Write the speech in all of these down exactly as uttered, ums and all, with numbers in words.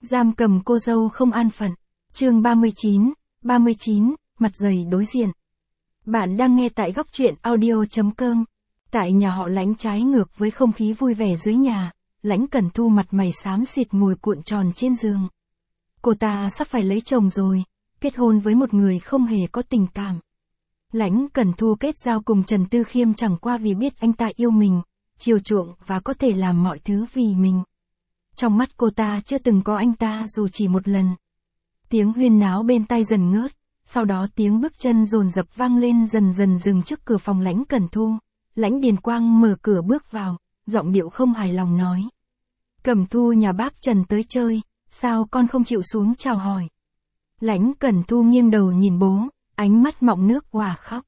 Giam cầm cô dâu không an phận. Chương ba mươi chín, ba mươi chín, mặt dày đối diện. Bạn đang nghe tại góc truyện audio chấm com. Tại nhà họ Lãnh, trái ngược với không khí vui vẻ dưới nhà, Lãnh Cẩn Thu mặt mày xám xịt ngồi cuộn tròn trên giường. Cô ta sắp phải lấy chồng rồi, kết hôn với một người không hề có tình cảm. Lãnh Cẩn Thu kết giao cùng Trần Tư Khiêm chẳng qua vì biết anh ta yêu mình, chiều chuộng và có thể làm mọi thứ vì mình. Trong mắt cô ta chưa từng có anh ta dù chỉ một lần. Tiếng huyên náo bên tai dần ngớt, sau đó tiếng bước chân dồn dập vang lên dần dần dừng trước cửa phòng Lãnh Cẩn Thu. Lãnh Điền Quang mở cửa bước vào, giọng điệu không hài lòng nói. Cẩm Thu, nhà bác Trần tới chơi, sao con không chịu xuống chào hỏi? Lãnh Cẩn Thu nghiêng đầu nhìn bố, ánh mắt mọng nước òa khóc.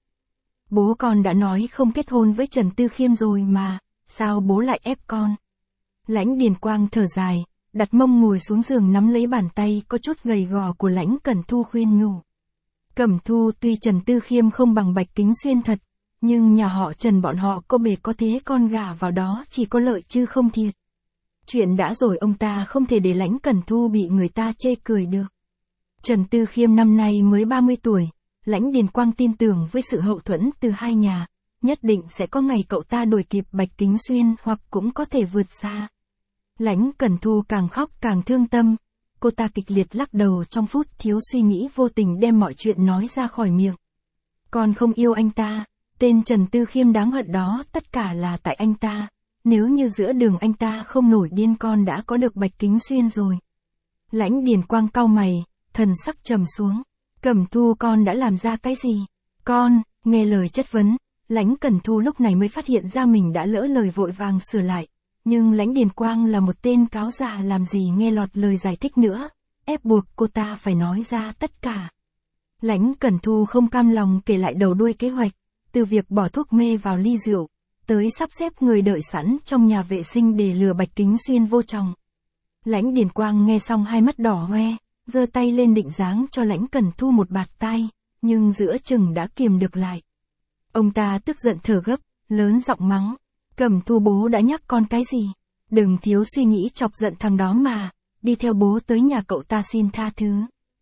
Bố con đã nói không kết hôn với Trần Tư Khiêm rồi mà, sao bố lại ép con? Lãnh Điền Quang thở dài, đặt mông ngồi xuống giường nắm lấy bàn tay có chút gầy gò của Lãnh Cẩn Thu khuyên nhủ. Cẩm Thu, tuy Trần Tư Khiêm không bằng Bạch Kính Xuyên thật, nhưng nhà họ Trần bọn họ có bề có thế, con gả vào đó chỉ có lợi chứ không thiệt. Chuyện đã rồi, ông ta không thể để Lãnh Cẩn Thu bị người ta chê cười được. Trần Tư Khiêm năm nay mới ba mươi tuổi, Lãnh Điền Quang tin tưởng với sự hậu thuẫn từ hai nhà, nhất định sẽ có ngày cậu ta đuổi kịp Bạch Kính Xuyên hoặc cũng có thể vượt xa. Lãnh Cẩn Thu càng khóc càng thương tâm, cô ta kịch liệt lắc đầu, trong phút thiếu suy nghĩ vô tình đem mọi chuyện nói ra khỏi miệng. Con không yêu anh ta, tên Trần Tư Khiêm đáng hận đó tất cả là tại anh ta, nếu như giữa đường anh ta không nổi điên con đã có được Bạch Kính Xuyên rồi. Lãnh Điền Quang cau mày, thần sắc trầm xuống. Cẩm Thu, con đã làm ra cái gì? Con, nghe lời chất vấn, Lãnh Cẩn Thu lúc này mới phát hiện ra mình đã lỡ lời, vội vàng sửa lại. Nhưng Lãnh Điền Quang là một tên cáo già, làm gì nghe lọt lời giải thích nữa, ép buộc cô ta phải nói ra tất cả. Lãnh Cẩn Thu không cam lòng kể lại đầu đuôi kế hoạch, từ việc bỏ thuốc mê vào ly rượu, tới sắp xếp người đợi sẵn trong nhà vệ sinh để lừa Bạch Kính Xuyên vô chồng. Lãnh Điền Quang nghe xong hai mắt đỏ hoe, giơ tay lên định giáng cho Lãnh Cẩn Thu một bạt tai, nhưng giữa chừng đã kiềm được lại. Ông ta tức giận thở gấp, lớn giọng mắng. Cẩm Thu, bố đã nhắc con cái gì? Đừng thiếu suy nghĩ chọc giận thằng đó mà, đi theo bố tới nhà cậu ta xin tha thứ.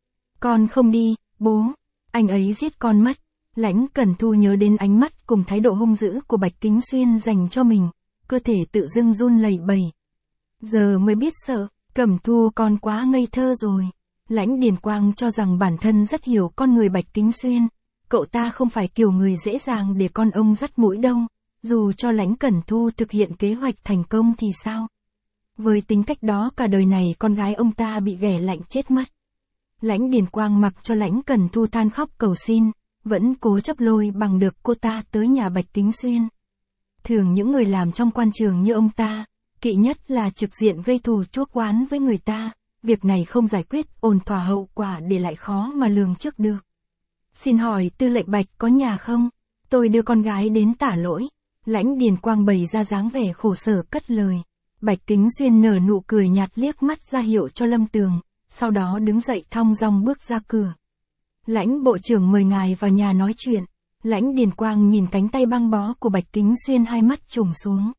Con không đi, bố, anh ấy giết con mất. Lãnh Cẩn Thu nhớ đến ánh mắt cùng thái độ hung dữ của Bạch Kính Xuyên dành cho mình, cơ thể tự dưng run lẩy bẩy. Giờ mới biết sợ, Cẩm Thu con quá ngây thơ rồi. Lãnh Điền Quang cho rằng bản thân rất hiểu con người Bạch Kính Xuyên, cậu ta không phải kiểu người dễ dàng để con ông dắt mũi đâu, dù cho Lãnh Cẩn Thu thực hiện kế hoạch thành công thì sao? Với tính cách đó cả đời này con gái ông ta bị ghẻ lạnh chết mất. Lãnh Điền Quang mặc cho Lãnh Cẩn Thu than khóc cầu xin, vẫn cố chấp lôi bằng được cô ta tới nhà Bạch Kính Xuyên. Thường những người làm trong quan trường như ông ta, kỵ nhất là trực diện gây thù chuốc oán với người ta, việc này không giải quyết ổn thỏa hậu quả để lại khó mà lường trước được. Xin hỏi Tư lệnh Bạch có nhà không? Tôi đưa con gái đến tả lỗi. Lãnh Điền Quang bày ra dáng vẻ khổ sở cất lời. Bạch Kính Xuyên nở nụ cười nhạt liếc mắt ra hiệu cho Lâm Tường, sau đó đứng dậy thong dong bước ra cửa. Lãnh bộ trưởng mời ngài vào nhà nói chuyện. Lãnh Điền Quang nhìn cánh tay băng bó của Bạch Kính Xuyên, hai mắt trùng xuống.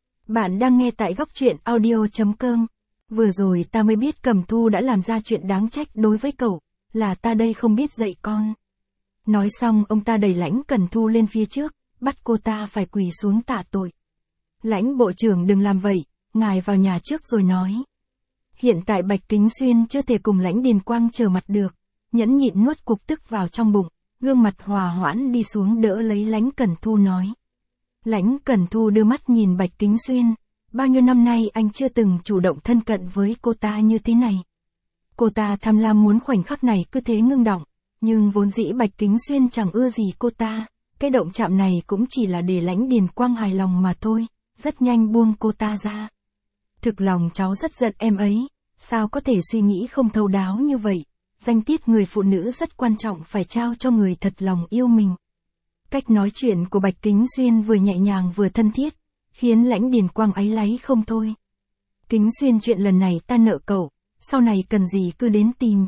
Bạn đang nghe tại góc truyện audio chấm com. Vừa rồi ta mới biết Cẩm Thu đã làm ra chuyện đáng trách đối với cậu, là ta đây không biết dạy con. Nói xong ông ta đẩy Lãnh Cẩn Thu lên phía trước, bắt cô ta phải quỳ xuống tạ tội. Lãnh bộ trưởng đừng làm vậy, ngài vào nhà trước rồi nói. Hiện tại Bạch Kính Xuyên chưa thể cùng Lãnh Điền Quang trở mặt được, nhẫn nhịn nuốt cục tức vào trong bụng, gương mặt hòa hoãn đi xuống đỡ lấy Lãnh Cẩn Thu nói. Lãnh Cẩn Thu đưa mắt nhìn Bạch Kính Xuyên, bao nhiêu năm nay anh chưa từng chủ động thân cận với cô ta như thế này. Cô ta tham lam muốn khoảnh khắc này cứ thế ngưng động, nhưng vốn dĩ Bạch Kính Xuyên chẳng ưa gì cô ta, cái động chạm này cũng chỉ là để Lãnh Điền Quang hài lòng mà thôi, rất nhanh buông cô ta ra. Thực lòng cháu rất giận em ấy, sao có thể suy nghĩ không thấu đáo như vậy, danh tiết người phụ nữ rất quan trọng phải trao cho người thật lòng yêu mình. Cách nói chuyện của Bạch Kính Xuyên vừa nhẹ nhàng vừa thân thiết, khiến Lãnh Điền Quang áy náy không thôi. Kính Xuyên, chuyện lần này ta nợ cậu, sau này cần gì cứ đến tìm.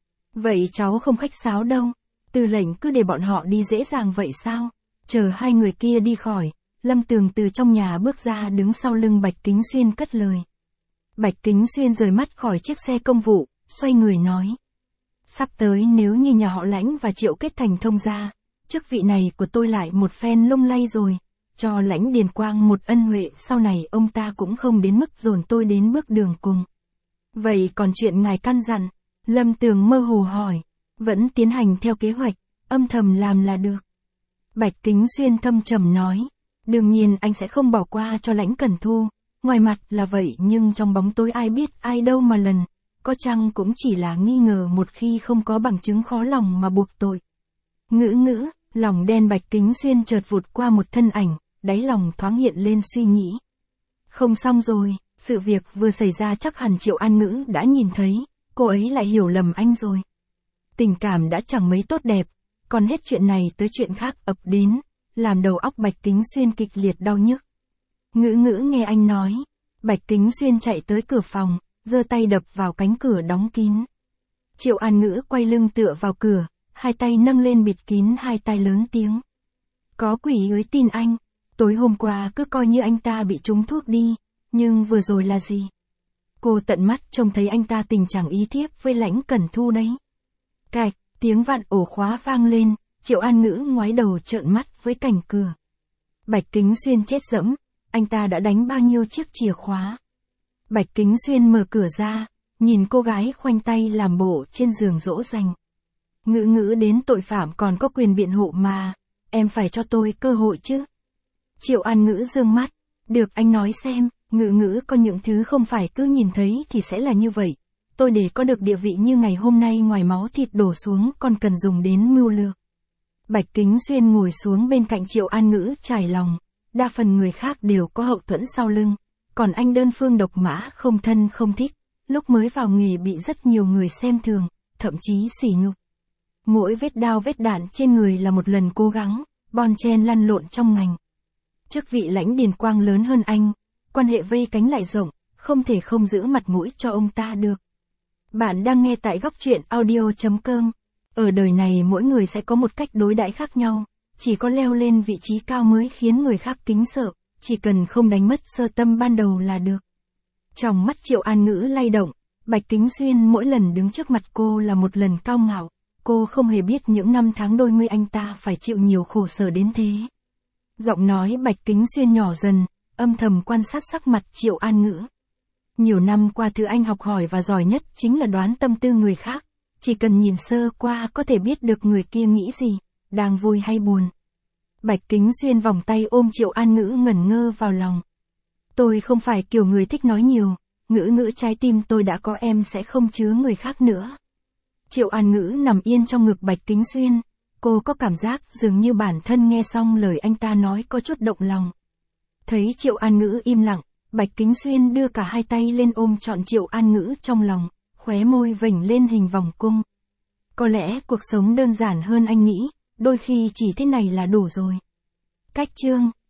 Vậy cháu không khách sáo đâu, Tư lệnh cứ để bọn họ đi dễ dàng vậy sao? Chờ hai người kia đi khỏi, Lâm Tường từ trong nhà bước ra đứng sau lưng Bạch Kính Xuyên cất lời. Bạch Kính Xuyên rời mắt khỏi chiếc xe công vụ, xoay người nói. Sắp tới nếu như nhà họ Lãnh và Triệu kết thành thông gia, chức vị này của tôi lại một phen lung lay rồi, cho Lãnh Điền Quang một ân huệ sau này ông ta cũng không đến mức dồn tôi đến bước đường cùng. Vậy còn chuyện ngài căn dặn, Lâm Tường mơ hồ hỏi, vẫn tiến hành theo kế hoạch, âm thầm làm là được. Bạch Kính Xuyên thâm trầm nói, đương nhiên anh sẽ không bỏ qua cho Lãnh Cẩn Thu, ngoài mặt là vậy nhưng trong bóng tối ai biết ai đâu mà lần, có chăng cũng chỉ là nghi ngờ một khi không có bằng chứng khó lòng mà buộc tội. Ngữ ngữ, lòng đen Bạch Kính Xuyên chợt vụt qua một thân ảnh, đáy lòng thoáng hiện lên suy nghĩ. Không xong rồi, sự việc vừa xảy ra chắc hẳn Triệu An Ngữ đã nhìn thấy, cô ấy lại hiểu lầm anh rồi. Tình cảm đã chẳng mấy tốt đẹp, còn hết chuyện này tới chuyện khác ập đến, làm đầu óc Bạch Kính Xuyên kịch liệt đau nhức. Ngữ ngữ nghe anh nói, Bạch Kính Xuyên chạy tới cửa phòng, giơ tay đập vào cánh cửa đóng kín. Triệu An Ngữ quay lưng tựa vào cửa, hai tay nâng lên bịt kín hai tay lớn tiếng. Có quỷ ới tin anh, tối hôm qua cứ coi như anh ta bị trúng thuốc đi, nhưng vừa rồi là gì? Cô tận mắt trông thấy anh ta tình trạng ý thiếp với Lãnh Cẩn Thu đấy. Cạch, tiếng vặn ổ khóa vang lên, Triệu An Ngữ ngoái đầu trợn mắt với cảnh cửa. Bạch Kính Xuyên chết dẫm, anh ta đã đánh bao nhiêu chiếc chìa khóa. Bạch Kính Xuyên mở cửa ra, nhìn cô gái khoanh tay làm bộ trên giường dỗ dành. Ngữ ngữ đến tội phạm còn có quyền biện hộ mà, em phải cho tôi cơ hội chứ. Triệu An Ngữ giương mắt, được anh nói xem, ngữ ngữ có những thứ không phải cứ nhìn thấy thì sẽ là như vậy. Tôi để có được địa vị như ngày hôm nay ngoài máu thịt đổ xuống còn cần dùng đến mưu lược. Bạch Kính Xuyên ngồi xuống bên cạnh Triệu An Ngữ trải lòng, đa phần người khác đều có hậu thuẫn sau lưng, còn anh đơn phương độc mã không thân không thích, lúc mới vào nghề bị rất nhiều người xem thường, thậm chí sỉ nhục. Mỗi vết đao vết đạn trên người là một lần cố gắng, bon chen lăn lộn trong ngành. Chức vị Lãnh Điền Quang lớn hơn anh, quan hệ vây cánh lại rộng, không thể không giữ mặt mũi cho ông ta được. Bạn đang nghe tại góc truyện audio chấm com. Ở đời này mỗi người sẽ có một cách đối đãi khác nhau, chỉ có leo lên vị trí cao mới khiến người khác kính sợ, chỉ cần không đánh mất sơ tâm ban đầu là được. Trong mắt Triệu An Ngữ lay động, Bạch Kính Xuyên mỗi lần đứng trước mặt cô là một lần cao ngạo, cô không hề biết những năm tháng đôi mươi anh ta phải chịu nhiều khổ sở đến thế. Giọng nói Bạch Kính Xuyên nhỏ dần, âm thầm quan sát sắc mặt Triệu An Ngữ. Nhiều năm qua thứ anh học hỏi và giỏi nhất chính là đoán tâm tư người khác, chỉ cần nhìn sơ qua có thể biết được người kia nghĩ gì, đang vui hay buồn. Bạch Kính Xuyên vòng tay ôm Triệu An Ngữ ngẩn ngơ vào lòng. Tôi không phải kiểu người thích nói nhiều, Ngữ Ngữ trái tim tôi đã có em sẽ không chứa người khác nữa. Triệu An Ngữ nằm yên trong ngực Bạch Kính Xuyên, cô có cảm giác dường như bản thân nghe xong lời anh ta nói có chút động lòng. Thấy Triệu An Ngữ im lặng, Bạch Kính Xuyên đưa cả hai tay lên ôm trọn Triệu An Ngữ trong lòng, khóe môi vểnh lên hình vòng cung. Có lẽ cuộc sống đơn giản hơn anh nghĩ, đôi khi chỉ thế này là đủ rồi. Cách chương